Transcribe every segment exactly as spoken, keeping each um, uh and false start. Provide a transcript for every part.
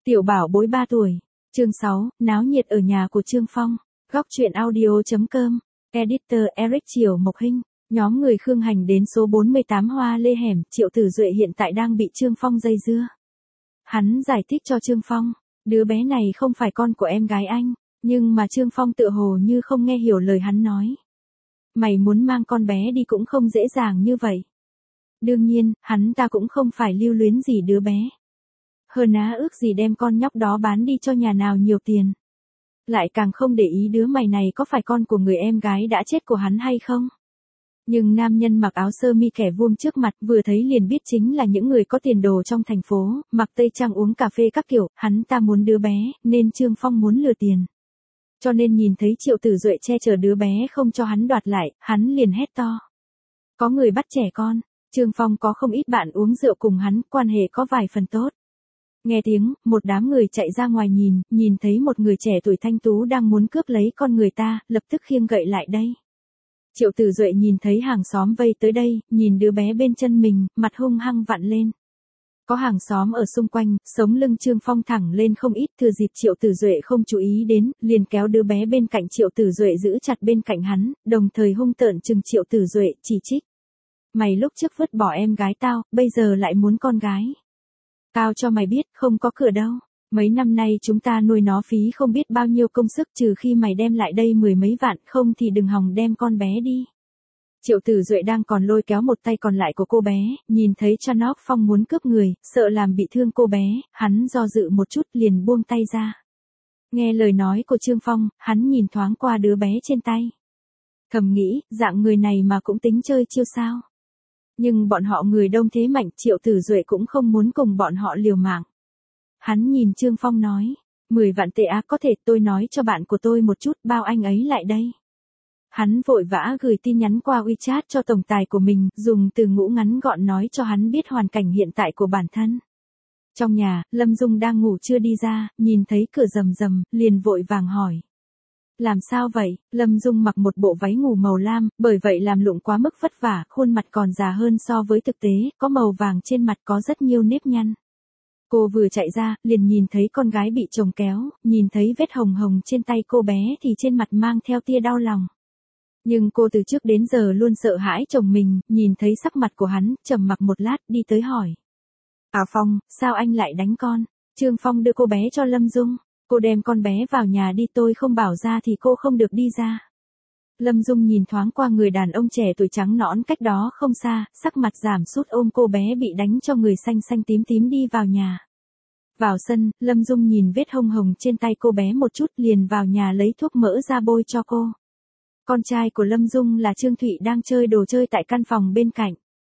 Tiểu bảo bối ba tuổi. Chương sáu, náo nhiệt ở nhà của Trương Phong. Góc truyện audio.com. Editor Eric Triều Mộc Hinh. Nhóm người Khương Hành đến số bốn mươi tám Hoa Lê Hẻm, Triệu Tử Duệ hiện tại đang bị Trương Phong dây dưa. Hắn giải thích cho Trương Phong, đứa bé này không phải con của em gái anh, nhưng mà Trương Phong tựa hồ như không nghe hiểu lời hắn nói. Mày muốn mang con bé đi cũng không dễ dàng như vậy. Đương nhiên, hắn ta cũng không phải lưu luyến gì đứa bé. Hơn á ước gì đem con nhóc đó bán đi cho nhà nào nhiều tiền. Lại càng không để ý đứa mày này có phải con của người em gái đã chết của hắn hay không. Nhưng nam nhân mặc áo sơ mi kẻ vuông trước mặt vừa thấy liền biết chính là những người có tiền đồ trong thành phố, mặc tây trang uống cà phê các kiểu, hắn ta muốn đứa bé, nên Trương Phong muốn lừa tiền. Cho nên nhìn thấy Triệu Tử Duệ che chở đứa bé không cho hắn đoạt lại, hắn liền hét to. Có người bắt trẻ con, Trương Phong có không ít bạn uống rượu cùng hắn, quan hệ có vài phần tốt. Nghe tiếng, một đám người chạy ra ngoài nhìn, nhìn thấy một người trẻ tuổi thanh tú đang muốn cướp lấy con người ta, lập tức khiêng gậy lại đây. Triệu Tử Duệ nhìn thấy hàng xóm vây tới đây, nhìn đứa bé bên chân mình, mặt hung hăng vặn lên. Có hàng xóm ở xung quanh, sống lưng Trương Phong thẳng lên không ít, thừa dịp Triệu Tử Duệ không chú ý đến, liền kéo đứa bé bên cạnh Triệu Tử Duệ giữ chặt bên cạnh hắn, đồng thời hung tợn chừng Triệu Tử Duệ, chỉ trích. Mày lúc trước vứt bỏ em gái tao, bây giờ lại muốn con gái. Tao cho mày biết, không có cửa đâu. Mấy năm nay chúng ta nuôi nó phí không biết bao nhiêu công sức, trừ khi mày đem lại đây mười mấy vạn, không thì đừng hòng đem con bé đi. Triệu Tử Duệ đang còn lôi kéo một tay còn lại của cô bé, nhìn thấy Chanok Phong muốn cướp người, sợ làm bị thương cô bé, hắn do dự một chút liền buông tay ra. Nghe lời nói của Trương Phong, hắn nhìn thoáng qua đứa bé trên tay. Thầm nghĩ, dạng người này mà cũng tính chơi chiêu sao. Nhưng bọn họ người đông thế mạnh, Triệu Tử Duệ cũng không muốn cùng bọn họ liều mạng. Hắn nhìn Trương Phong nói, mười vạn tệ á, có thể tôi nói cho bạn của tôi một chút, bao anh ấy lại đây. Hắn vội vã gửi tin nhắn qua WeChat cho tổng tài của mình, dùng từ ngữ ngắn gọn nói cho hắn biết hoàn cảnh hiện tại của bản thân. Trong nhà, Lâm Dung đang ngủ chưa đi ra, nhìn thấy cửa rầm rầm, liền vội vàng hỏi. Làm sao vậy? Lâm Dung mặc một bộ váy ngủ màu lam, bởi vậy làm lụng quá mức vất vả, khuôn mặt còn già hơn so với thực tế, có màu vàng trên mặt, có rất nhiều nếp nhăn. Cô vừa chạy ra, liền nhìn thấy con gái bị chồng kéo, nhìn thấy vết hồng hồng trên tay cô bé thì trên mặt mang theo tia đau lòng. Nhưng cô từ trước đến giờ luôn sợ hãi chồng mình, nhìn thấy sắc mặt của hắn, trầm mặc một lát, đi tới hỏi. À Phong, sao anh lại đánh con? Trương Phong đưa cô bé cho Lâm Dung. Cô đem con bé vào nhà đi, tôi không bảo ra thì cô không được đi ra. Lâm Dung nhìn thoáng qua người đàn ông trẻ tuổi trắng nõn cách đó không xa, sắc mặt giảm sút ôm cô bé bị đánh cho người xanh xanh tím tím đi vào nhà. Vào sân, Lâm Dung nhìn vết hông hồng trên tay cô bé một chút liền vào nhà lấy thuốc mỡ ra bôi cho cô. Con trai của Lâm Dung là Trương Thụy đang chơi đồ chơi tại căn phòng bên cạnh.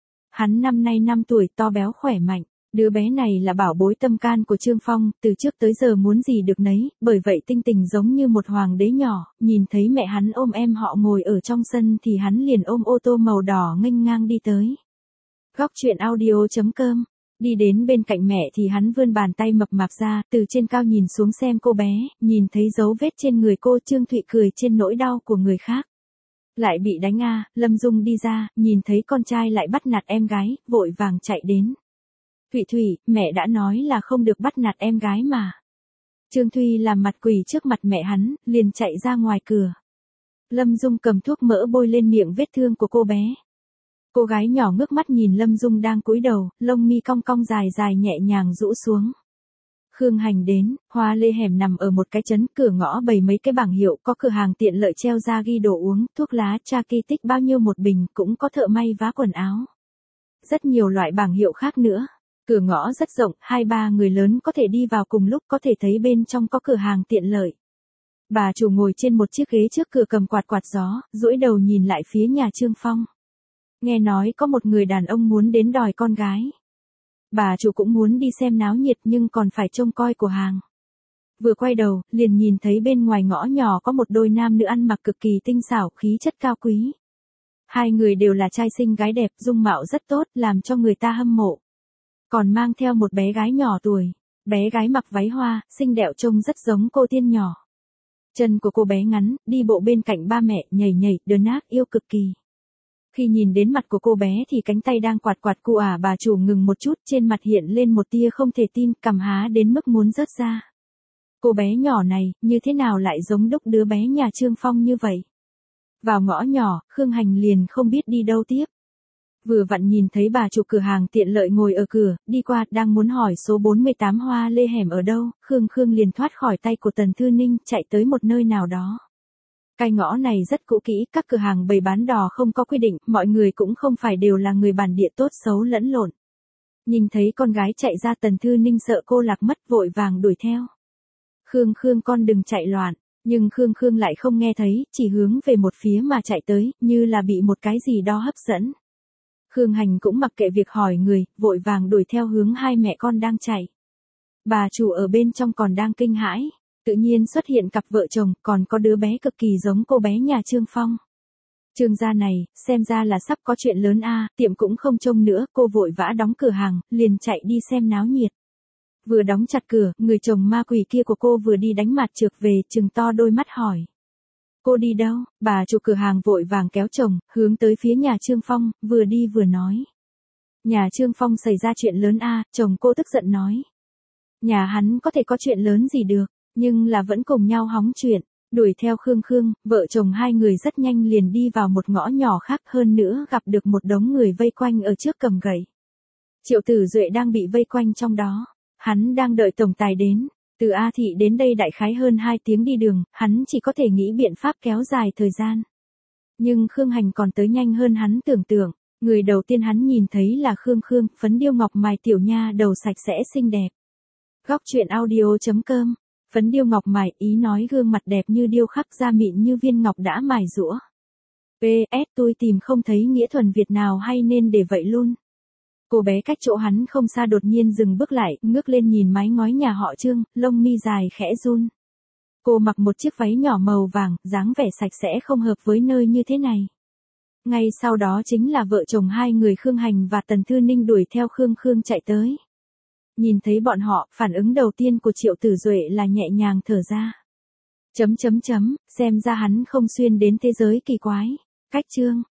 Hắn năm nay năm tuổi, to béo khỏe mạnh. Đứa bé này là bảo bối tâm can của Trương Phong, từ trước tới giờ muốn gì được nấy, bởi vậy tinh tình giống như một hoàng đế nhỏ, nhìn thấy mẹ hắn ôm em họ ngồi ở trong sân thì hắn liền ôm ô tô màu đỏ nghênh ngang đi tới. Góc truyện audio.com. Đi đến bên cạnh mẹ thì hắn vươn bàn tay mập mạp ra, từ trên cao nhìn xuống xem cô bé, nhìn thấy dấu vết trên người cô. Trương Thụy cười trên nỗi đau của người khác. Lại bị đánh à, Lâm Dung đi ra, nhìn thấy con trai lại bắt nạt em gái, vội vàng chạy đến. Thụy Thụy, mẹ đã nói là không được bắt nạt em gái mà. Trương Thụy làm mặt quỳ trước mặt mẹ hắn, liền chạy ra ngoài cửa. Lâm Dung cầm thuốc mỡ bôi lên miệng vết thương của cô bé. Cô gái nhỏ ngước mắt nhìn Lâm Dung đang cúi đầu, lông mi cong cong dài dài nhẹ nhàng rũ xuống. Khương Hành đến, Hoa Lê Hẻm nằm ở một cái trấn, cửa ngõ bày mấy cái bảng hiệu, có cửa hàng tiện lợi treo ra ghi đồ uống, thuốc lá, tra kỳ tích bao nhiêu một bình, cũng có thợ may vá quần áo. Rất nhiều loại bảng hiệu khác nữa. Cửa ngõ rất rộng, hai ba người lớn có thể đi vào cùng lúc, có thể thấy bên trong có cửa hàng tiện lợi. Bà chủ ngồi trên một chiếc ghế trước cửa cầm quạt quạt gió, duỗi đầu nhìn lại phía nhà Trương Phong. Nghe nói có một người đàn ông muốn đến đòi con gái. Bà chủ cũng muốn đi xem náo nhiệt nhưng còn phải trông coi của hàng. Vừa quay đầu, liền nhìn thấy bên ngoài ngõ nhỏ có một đôi nam nữ ăn mặc cực kỳ tinh xảo, khí chất cao quý. Hai người đều là trai xinh gái đẹp, dung mạo rất tốt, làm cho người ta hâm mộ. Còn mang theo một bé gái nhỏ tuổi. Bé gái mặc váy hoa, xinh đẹp trông rất giống cô tiên nhỏ. Chân của cô bé ngắn, đi bộ bên cạnh ba mẹ, nhảy nhảy, đờn ác yêu cực kỳ. Khi nhìn đến mặt của cô bé thì cánh tay đang quạt quạt cụ ả bà chủ ngừng một chút, trên mặt hiện lên một tia không thể tin, cằm há đến mức muốn rớt ra. Cô bé nhỏ này, như thế nào lại giống đúc đứa bé nhà Trương Phong như vậy? Vào ngõ nhỏ, Khương Hành liền không biết đi đâu tiếp. Vừa vặn nhìn thấy bà chủ cửa hàng tiện lợi ngồi ở cửa, đi qua, đang muốn hỏi số bốn mươi tám Hoa Lê hẻm ở đâu, Khương Khương liền thoát khỏi tay của Tần Thư Ninh, chạy tới một nơi nào đó. Cái ngõ này rất cũ kỹ, các cửa hàng bày bán đò không có quy định, mọi người cũng không phải đều là người bản địa tốt xấu lẫn lộn. Nhìn thấy con gái chạy ra, Tần Thư Ninh sợ cô lạc mất, vội vàng đuổi theo. Khương Khương con đừng chạy loạn, nhưng Khương Khương lại không nghe thấy, chỉ hướng về một phía mà chạy tới, như là bị một cái gì đó hấp dẫn. Khương Hành cũng mặc kệ việc hỏi người, vội vàng đuổi theo hướng hai mẹ con đang chạy. Bà chủ ở bên trong còn đang kinh hãi, tự nhiên xuất hiện cặp vợ chồng, còn có đứa bé cực kỳ giống cô bé nhà Trương Phong. Trương gia này, xem ra là sắp có chuyện lớn a, tiệm cũng không trông nữa, cô vội vã đóng cửa hàng, liền chạy đi xem náo nhiệt. Vừa đóng chặt cửa, người chồng ma quỷ kia của cô vừa đi đánh mặt trược về, trừng to đôi mắt hỏi. Cô đi đâu? Bà chủ cửa hàng vội vàng kéo chồng, hướng tới phía nhà Trương Phong, vừa đi vừa nói. Nhà Trương Phong xảy ra chuyện lớn a, chồng cô tức giận nói. Nhà hắn có thể có chuyện lớn gì được, nhưng là vẫn cùng nhau hóng chuyện. Đuổi theo Khương Khương, vợ chồng hai người rất nhanh liền đi vào một ngõ nhỏ khác, hơn nữa gặp được một đống người vây quanh ở trước cầm gậy. Triệu Tử Duệ đang bị vây quanh trong đó, hắn đang đợi tổng tài đến. Từ A Thị đến đây đại khái hơn hai tiếng đi đường, hắn chỉ có thể nghĩ biện pháp kéo dài thời gian. Nhưng Khương Hành còn tới nhanh hơn hắn tưởng tượng, người đầu tiên hắn nhìn thấy là Khương Khương, phấn điêu ngọc mài tiểu nha đầu sạch sẽ xinh đẹp. Góc truyện audio chấm com, phấn điêu ngọc mài, ý nói gương mặt đẹp như điêu khắc, da mịn như viên ngọc đã mài rũa. pê ét tôi tìm không thấy nghĩa thuần Việt nào hay nên để vậy luôn. Cô bé cách chỗ hắn không xa đột nhiên dừng bước lại, ngước lên nhìn mái ngói nhà họ Trương, lông mi dài khẽ run. Cô mặc một chiếc váy nhỏ màu vàng, dáng vẻ sạch sẽ không hợp với nơi như thế này. Ngay sau đó chính là vợ chồng hai người Khương Hành và Tần Thư Ninh đuổi theo Khương Khương chạy tới. Nhìn thấy bọn họ, phản ứng đầu tiên của Triệu Tử Duệ là nhẹ nhàng thở ra. Chấm chấm chấm, xem ra hắn không xuyên đến thế giới kỳ quái. Cách Trương